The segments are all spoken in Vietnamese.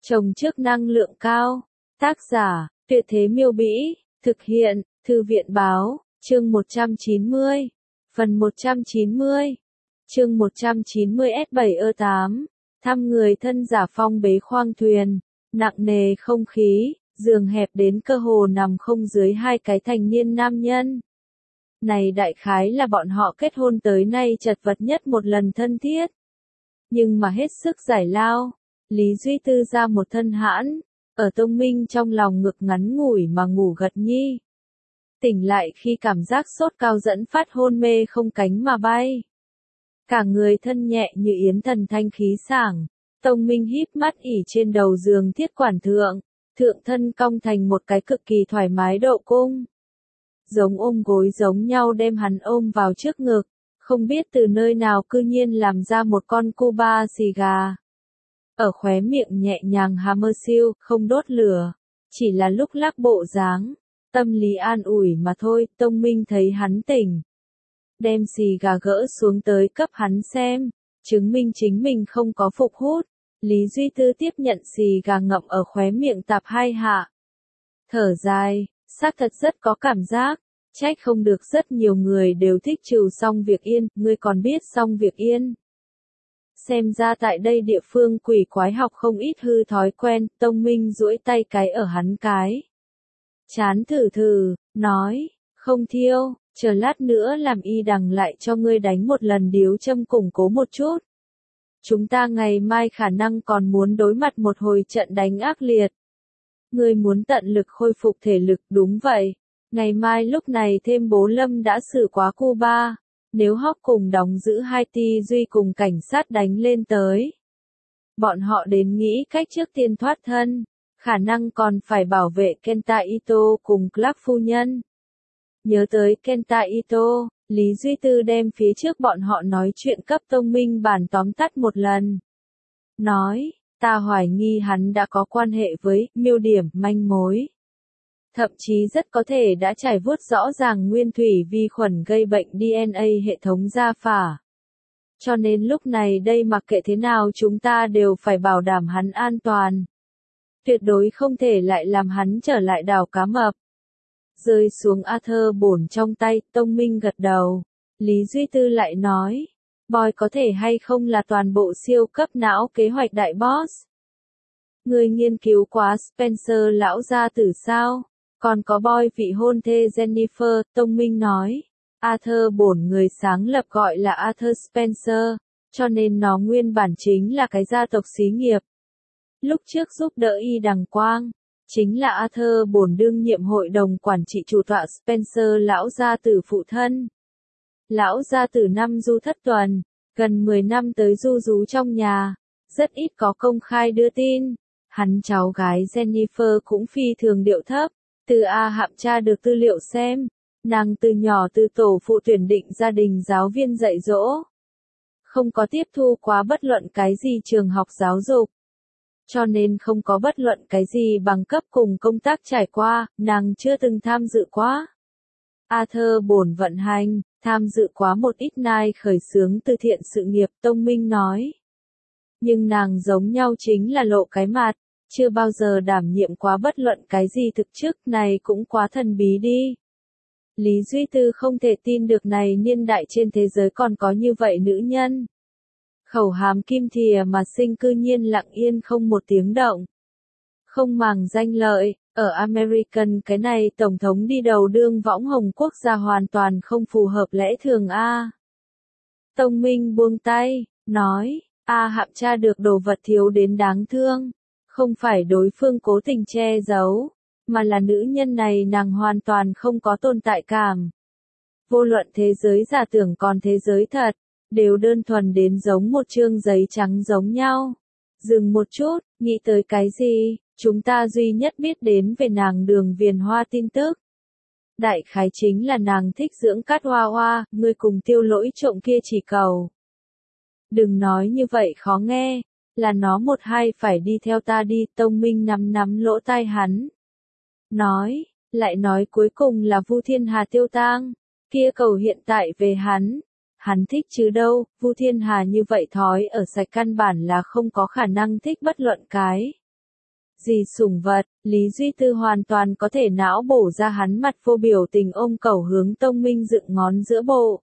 Trồng trước năng lượng cao. Tác giả, Tuyệt Thế Miêu Bĩ. Thực hiện, Thư viện Báo. Chương 190. Phần 190. Chương 190 S7E8. Thăm người thân giả phong bế khoang thuyền. Nặng nề không khí, giường hẹp đến cơ hồ nằm không dưới hai cái thành niên nam nhân. Này đại khái là bọn họ kết hôn tới nay chật vật nhất một lần thân thiết. Nhưng mà hết sức giải lao, Lý Duy Tư ra một thân hãn, ở Tông Minh trong lòng ngực ngắn ngủi mà ngủ gật nhi. Tỉnh lại khi cảm giác sốt cao dẫn phát hôn mê không cánh mà bay. Cả người thân nhẹ như yến thần thanh khí sảng. Tông Minh híp mắt ỉ trên đầu giường thiết quản thượng thân cong thành một cái cực kỳ thoải mái độ cung. Giống ôm gối giống nhau đem hắn ôm vào trước ngực, không biết từ nơi nào cư nhiên làm ra một con Cuba xì gà. Ở khóe miệng nhẹ nhàng Hammersill, không đốt lửa, chỉ là lúc lắc bộ dáng, tâm lý an ủi mà thôi. Tông Minh thấy hắn tỉnh, đem xì gà gỡ xuống tới cấp hắn xem, chứng minh chính mình không có phục hút. Lý Duy Tư tiếp nhận xì gà ngậm ở khóe miệng tạp hai hạ. Thở dài, xác thật rất có cảm giác, trách không được rất nhiều người đều thích trừ xong việc yên, ngươi còn biết xong việc yên. Xem ra tại đây địa phương quỷ quái học không ít hư thói quen. Tông Minh duỗi tay cái ở hắn cái chán thử, nói, không thiêu, chờ lát nữa làm y đằng lại cho ngươi đánh một lần điếu châm củng cố một chút. Chúng ta ngày mai khả năng còn muốn đối mặt một hồi trận đánh ác liệt. Ngươi muốn tận lực khôi phục thể lực. Đúng vậy, ngày mai lúc này thêm bố Lâm đã xử quá Cuba. Nếu Hawk cùng đóng giữ Haiti Duy cùng cảnh sát đánh lên tới, bọn họ đến nghĩ cách trước tiên thoát thân, khả năng còn phải bảo vệ Kenta Ito cùng Clark phu nhân. Nhớ tới Kenta Ito, Lý Duy Tư đem phía trước bọn họ nói chuyện cấp Tông Minh bản tóm tắt một lần. Nói, ta hoài nghi hắn đã có quan hệ với miêu điểm manh mối. Thậm chí rất có thể đã trải vuốt rõ ràng nguyên thủy vi khuẩn gây bệnh DNA hệ thống gia phả. Cho nên lúc này đây mặc kệ thế nào chúng ta đều phải bảo đảm hắn an toàn. Tuyệt đối không thể lại làm hắn trở lại đảo cá mập. Rơi xuống Arthur bổn trong tay, Tông Minh gật đầu. Lý Duy Tư lại nói, Boy có thể hay không là toàn bộ siêu cấp não kế hoạch đại boss. Người nghiên cứu quá Spencer lão gia tử sao? Còn có Boy vị hôn thê Jennifer. Tông Minh nói, Arthur bổn người sáng lập gọi là Arthur Spencer, cho nên nó nguyên bản chính là cái gia tộc xí nghiệp. Lúc trước giúp đỡ y đằng quang, chính là Arthur bổn đương nhiệm hội đồng quản trị chủ tọa Spencer lão gia tử phụ thân. Lão gia tử năm du thất tuần, gần 10 năm tới du rú trong nhà, rất ít có công khai đưa tin. Hắn cháu gái Jennifer cũng phi thường điệu thấp. Từ A Hạm tra được tư liệu xem, nàng từ nhỏ từ tổ phụ tuyển định gia đình giáo viên dạy dỗ. Không có tiếp thu quá bất luận cái gì trường học giáo dục. Cho nên không có bất luận cái gì bằng cấp cùng công tác trải qua, nàng chưa từng tham dự quá. Arthur bổn vận hành, tham dự quá một ít nai khởi xướng từ thiện sự nghiệp. Tông Minh nói. Nhưng nàng giống nhau chính là lộ cái mặt. Chưa bao giờ đảm nhiệm quá bất luận cái gì thực chức, này cũng quá thần bí đi. Lý Duy Tư không thể tin được này niên đại trên thế giới còn có như vậy nữ nhân. Khẩu hàm kim thìa mà sinh cư nhiên lặng yên không một tiếng động. Không màng danh lợi, ở American cái này tổng thống đi đầu đương võng hồng quốc gia hoàn toàn không phù hợp lẽ thường a. Tông Minh buông tay, nói, A Hạm tra được đồ vật thiếu đến đáng thương. Không phải đối phương cố tình che giấu, mà là nữ nhân này nàng hoàn toàn không có tồn tại cảm. Vô luận thế giới giả tưởng còn thế giới thật, đều đơn thuần đến giống một chương giấy trắng giống nhau. Dừng một chút, nghĩ tới cái gì, chúng ta duy nhất biết đến về nàng Đường Viền Hoa tin tức. Đại khái chính là nàng thích dưỡng cát hoa hoa, ngươi cùng Tiêu Lỗi trộm kia chỉ cầu. Đừng nói như vậy khó nghe. Là nó một hai phải đi theo ta đi. Tông Minh nắm lỗ tai hắn. Nói, lại nói cuối cùng là Vu Thiên Hà tiêu tang. Kia cầu hiện tại về hắn. Hắn thích chứ đâu, Vu Thiên Hà như vậy thói ở sạch căn bản là không có khả năng thích bất luận cái Gì sủng vật, Lý Duy Tư hoàn toàn có thể não bổ ra hắn mặt vô biểu tình ôm cẩu hướng Tông Minh dựng ngón giữa bộ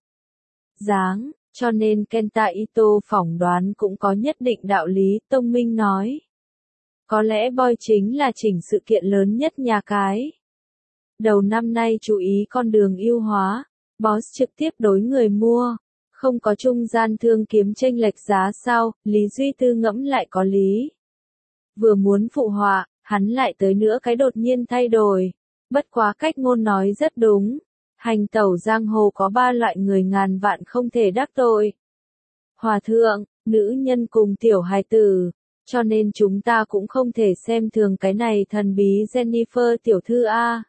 dáng, cho nên Kenta Ito phỏng đoán cũng có nhất định đạo lý, Tông Minh nói. Có lẽ Boy chính là chỉnh sự kiện lớn nhất nhà cái. Đầu năm nay chú ý con đường ưu hóa, Boss trực tiếp đối người mua, không có trung gian thương kiếm chênh lệch giá sao, Lý Duy Tư ngẫm lại có lý. Vừa muốn phụ họa, hắn lại tới nữa cái đột nhiên thay đổi. Bất quá cách ngôn nói rất đúng. Hành tẩu giang hồ có 3 loại người ngàn vạn không thể đắc tội. Hòa thượng, nữ nhân cùng tiểu hài tử. Cho nên chúng ta cũng không thể xem thường cái này thần bí Jennifer tiểu thư A.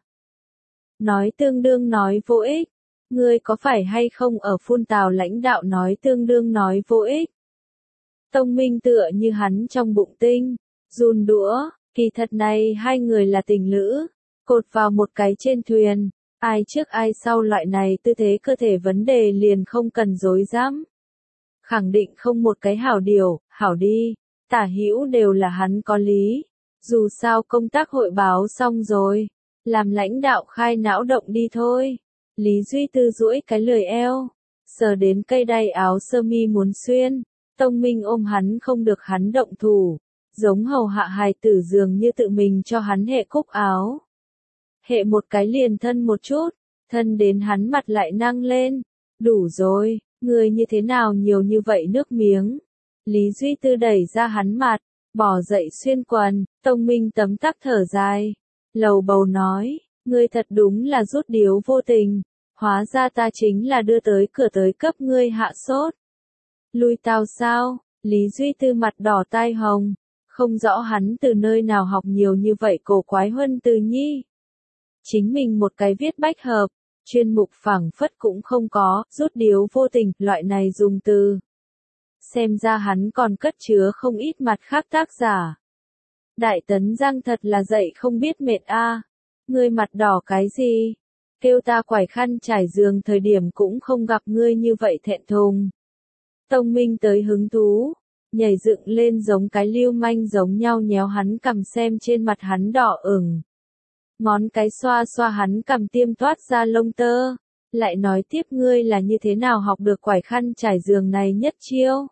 Nói tương đương nói vô ích. Ngươi có phải hay không ở phun tào lãnh đạo nói tương đương nói vô ích. Tông Minh tựa như hắn trong bụng tinh. Run đũa, kỳ thật này hai người là tình lữ, cột vào một cái trên thuyền, ai trước ai sau loại này tư thế cơ thể vấn đề liền không cần dối dám. Khẳng định không một cái hảo điều, hảo đi, tả hữu đều là hắn có lý, dù sao công tác hội báo xong rồi, làm lãnh đạo khai não động đi thôi. Lý Duy Tư duỗi cái lười eo, sờ đến cây đay áo sơ mi muốn xuyên, Tông Minh ôm hắn không được hắn động thủ. Giống hầu hạ hài tử dường như tự mình cho hắn hệ cúc áo. Hệ một cái liền thân một chút, thân đến hắn mặt lại năng lên. Đủ rồi, người như thế nào nhiều như vậy nước miếng. Lý Duy Tư đẩy ra hắn mặt, bỏ dậy xuyên quần, Tông Minh tấm tắc thở dài. Lầu bầu nói, ngươi thật đúng là rút điếu vô tình, hóa ra ta chính là đưa tới cửa tới cấp ngươi hạ sốt. Lui tao sao, Lý Duy Tư mặt đỏ tai hồng. Không rõ hắn từ nơi nào học nhiều như vậy cổ quái huân từ nhi. Chính mình một cái viết bách hợp, chuyên mục phảng phất cũng không có, rút điếu vô tình, loại này dùng từ. Xem ra hắn còn cất chứa không ít mặt khác tác giả. Đại Tấn Giang thật là dậy không biết mệt a. Ngươi mặt đỏ cái gì? Kêu ta quải khăn trải giường thời điểm cũng không gặp ngươi như vậy thẹn thùng. Tông Minh tới hứng thú. Nhảy dựng lên giống cái lưu manh giống nhau nhéo hắn cằm xem trên mặt hắn đỏ ửng. Ngón cái xoa xoa hắn cằm tiêm toát ra lông tơ. Lại nói tiếp ngươi là như thế nào học được quải khăn trải giường này nhất chiêu.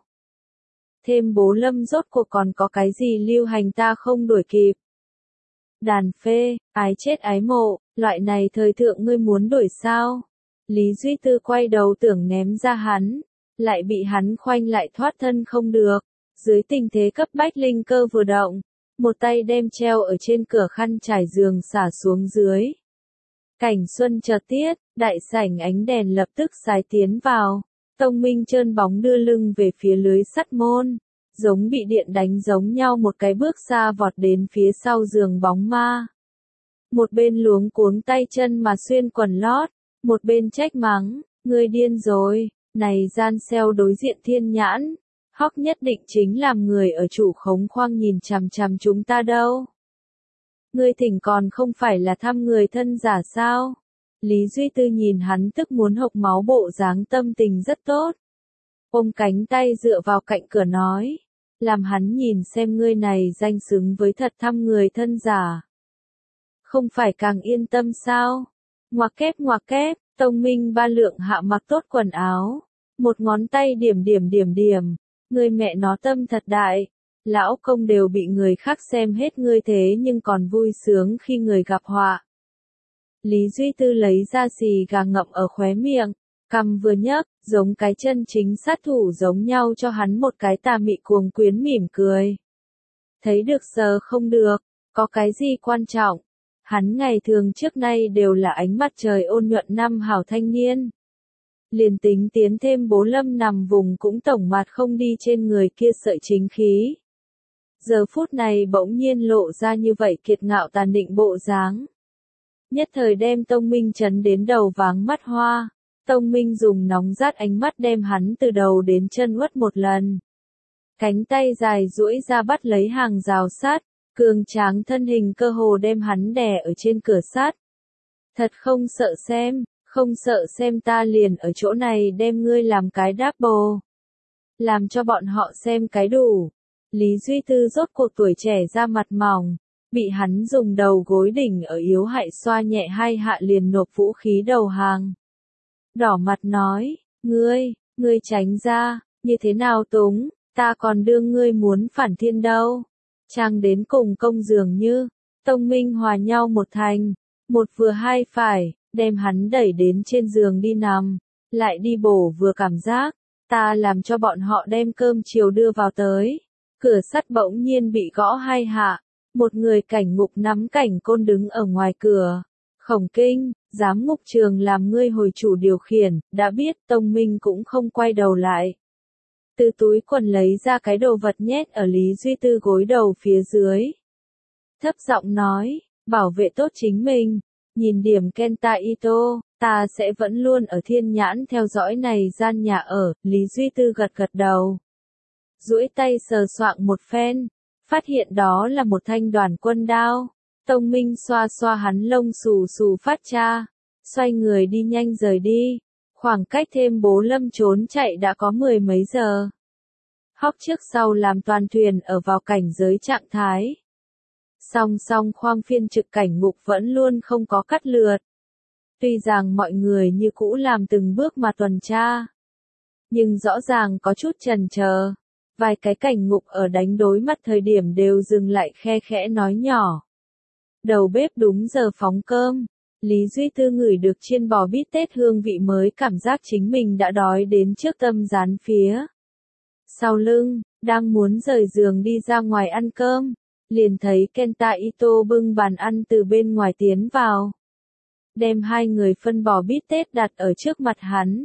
Thêm Bố Lâm rốt cuộc còn có cái gì lưu hành ta không đuổi kịp. Đàn phê, ái chết ái mộ, loại này thời thượng ngươi muốn đuổi sao. Lý Duy Tư quay đầu tưởng ném ra hắn. Lại bị hắn khoanh lại thoát thân không được. Dưới tình thế cấp bách linh cơ vừa động, một tay đem treo ở trên cửa khăn trải giường xả xuống dưới. Cảnh xuân chợt tiết, đại sảnh ánh đèn lập tức sái tiến vào, Tông Minh trơn bóng đưa lưng về phía lưới sắt môn, giống bị điện đánh giống nhau một cái bước xa vọt đến phía sau giường bóng ma. Một bên luống cuống tay chân mà xuyên quần lót, một bên trách mắng, ngươi điên rồi, này gian xeo đối diện thiên nhãn. Hóc nhất định chính làm người ở chủ khống khoang nhìn chằm chằm chúng ta đâu. Ngươi thỉnh còn không phải là thăm người thân giả sao? Lý Duy Tư nhìn hắn tức muốn hộc máu bộ dáng tâm tình rất tốt. Ôm cánh tay dựa vào cạnh cửa nói. Làm hắn nhìn xem ngươi này danh xứng với thật thăm người thân giả. Không phải càng yên tâm sao? Ngoặc kép, Tông Minh ba lượng hạ mặc tốt quần áo. Một ngón tay điểm. Người mẹ nó tâm thật đại, lão công đều bị người khác xem hết ngươi thế nhưng còn vui sướng khi người gặp họa. Lý Duy Tư lấy ra xì gà ngậm ở khóe miệng, cằm vừa nhấc, giống cái chân chính sát thủ giống nhau cho hắn một cái tà mị cuồng quyến mỉm cười. Thấy được sờ không được, có cái gì quan trọng, hắn ngày thường trước nay đều là ánh mặt trời ôn nhuận năm hảo thanh niên. Liền tính tiến thêm Bố Lâm nằm vùng cũng tổng mặt không đi trên người kia sợi chính khí. Giờ phút này bỗng nhiên lộ ra như vậy kiệt ngạo tàn định bộ dáng. Nhất thời đem Tông Minh chấn đến đầu váng mắt hoa. Tông Minh dùng nóng rát ánh mắt đem hắn từ đầu đến chân uất một lần. Cánh tay dài duỗi ra bắt lấy hàng rào sắt, cường tráng thân hình cơ hồ đem hắn đè ở trên cửa sắt. Thật không sợ xem ta liền ở chỗ này đem ngươi làm cái double. Làm cho bọn họ xem cái đủ. Lý Duy Tư rốt cuộc tuổi trẻ ra mặt mỏng, bị hắn dùng đầu gối đỉnh ở yếu hại xoa nhẹ 2 hạ liền nộp vũ khí đầu hàng. Đỏ mặt nói, ngươi tránh ra, như thế nào Túng, ta còn đương ngươi muốn phản thiên đâu. Trang đến cùng công dường như, tông minh hòa nhau một thành, một vừa hai phải, đem hắn đẩy đến trên giường đi nằm, lại đi bổ vừa cảm giác, ta làm cho bọn họ đem cơm chiều đưa vào tới. Cửa sắt bỗng nhiên bị gõ 2 hạ, một người cảnh ngục nắm cảnh côn đứng ở ngoài cửa. Khổng Kinh, giám ngục trường làm ngươi hồi chủ điều khiển, đã biết tông minh cũng không quay đầu lại. Từ túi quần lấy ra cái đồ vật nhét ở Lý Duy Tư gối đầu phía dưới. Thấp giọng nói, bảo vệ tốt chính mình, nhìn điểm Kenta Ito, ta sẽ vẫn luôn ở thiên nhãn theo dõi này gian nhà ở. Lý Duy Tư gật gật đầu. Duỗi tay sờ soạng một phen, phát hiện đó là một thanh đoàn quân đao. Tông Minh xoa xoa hắn lông xù xù phát cha, xoay người đi nhanh rời đi. Khoảng cách thêm Bố Lâm trốn chạy đã có 10 mấy giờ. Hóc trước sau làm toàn thuyền ở vào cảnh giới trạng thái. Song song khoang phiên trực cảnh ngục vẫn luôn không có cắt lượt. Tuy rằng mọi người như cũ làm từng bước mà tuần tra, nhưng rõ ràng có chút chần chờ. Vài cái cảnh ngục ở đánh đối mặt thời điểm đều dừng lại khe khẽ nói nhỏ. Đầu bếp đúng giờ phóng cơm. Lý Duy Tư ngửi được chiên bò bít tết hương vị mới cảm giác chính mình đã đói đến trước tâm rán phía. Sau lưng, đang muốn rời giường đi ra ngoài ăn cơm, liền thấy Kenta Ito bưng bàn ăn từ bên ngoài tiến vào. Đem 2 người phân bò bít tết đặt ở trước mặt hắn.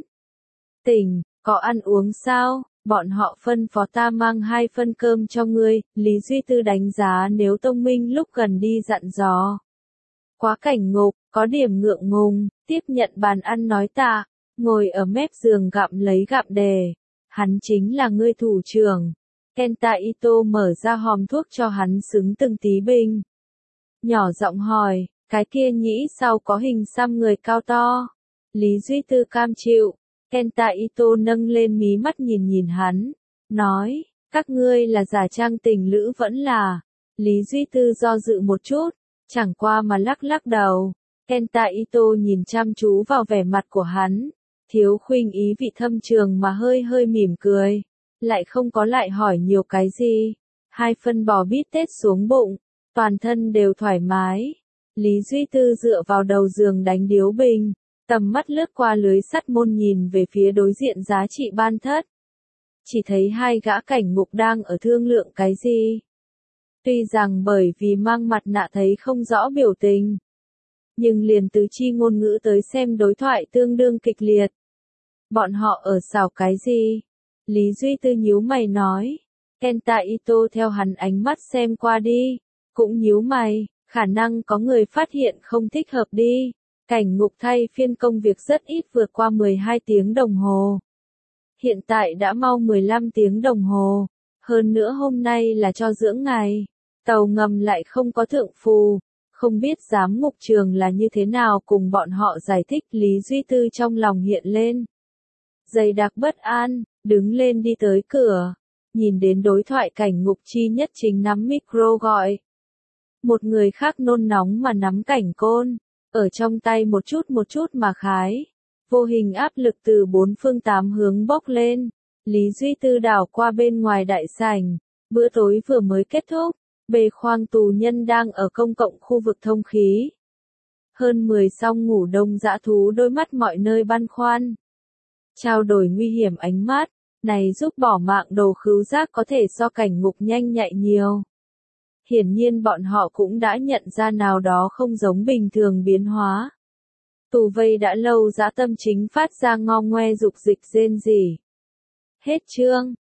Tỉnh, có ăn uống sao? Bọn họ phân phó ta mang 2 phân cơm cho ngươi. Lý Duy Tư đánh giá nếu tông minh lúc gần đi dặn dò. Quá cảnh ngục, có điểm ngượng ngùng, tiếp nhận bàn ăn nói tạ, ngồi ở mép giường gặm lấy gặm đề. Hắn chính là ngươi thủ trưởng. Kenta Ito mở ra hòm thuốc cho hắn xứng từng tí bình. Nhỏ giọng hỏi, cái kia nhĩ sau có hình xăm người cao to. Lý Duy Tư cam chịu. Kenta Ito nâng lên mí mắt nhìn nhìn hắn, nói, các ngươi là giả trang tình lữ vẫn là. Lý Duy Tư do dự một chút, chẳng qua mà lắc lắc đầu. Kenta Ito nhìn chăm chú vào vẻ mặt của hắn, thiếu khuynh ý vị thâm trường mà hơi hơi mỉm cười, lại không có lại hỏi nhiều cái gì. 2 phân bò bít tết xuống bụng, toàn thân đều thoải mái. Lý Duy Tư dựa vào đầu giường đánh điếu bình. Tầm mắt lướt qua lưới sắt môn nhìn về phía đối diện giá trị ban thất. Chỉ thấy 2 gã cảnh ngục đang ở thương lượng cái gì. Tuy rằng bởi vì mang mặt nạ thấy không rõ biểu tình, nhưng liền tứ chi ngôn ngữ tới xem đối thoại tương đương kịch liệt. Bọn họ ở xảo cái gì? Lý Duy Tư nhíu mày nói. Kenta Ito theo hắn ánh mắt xem qua đi, cũng nhíu mày, khả năng có người phát hiện không thích hợp đi. Cảnh ngục thay phiên công việc rất ít vượt qua 12 tiếng đồng hồ. Hiện tại đã mau 15 tiếng đồng hồ. Hơn nữa hôm nay là cho dưỡng ngày. Tàu ngầm lại không có thượng phù. Không biết giám ngục trường là như thế nào cùng bọn họ giải thích. Lý Duy Tư trong lòng hiện lên. Dày đặc bất an, đứng lên đi tới cửa. Nhìn đến đối thoại cảnh ngục chi nhất chính nắm micro gọi. Một người khác nôn nóng mà nắm cảnh côn. Ở trong tay một chút mà khái. Vô hình áp lực từ 4 phương 8 hướng bốc lên. Lý Duy Tư đảo qua bên ngoài đại sảnh. Bữa tối vừa mới kết thúc. Bề khoang tù nhân đang ở công cộng khu vực thông khí. Hơn 10 song ngủ đông dã thú đôi mắt mọi nơi băn khoăn. Trao đổi nguy hiểm ánh mắt. Này giúp bỏ mạng đồ khứu giác có thể so cảnh ngục nhanh nhạy nhiều. Hiển nhiên bọn họ cũng đã nhận ra nào đó không giống bình thường biến hóa. Tù vây đã lâu dã tâm chính phát ra ngo ngoe dục dịch rên rỉ. Hết chương.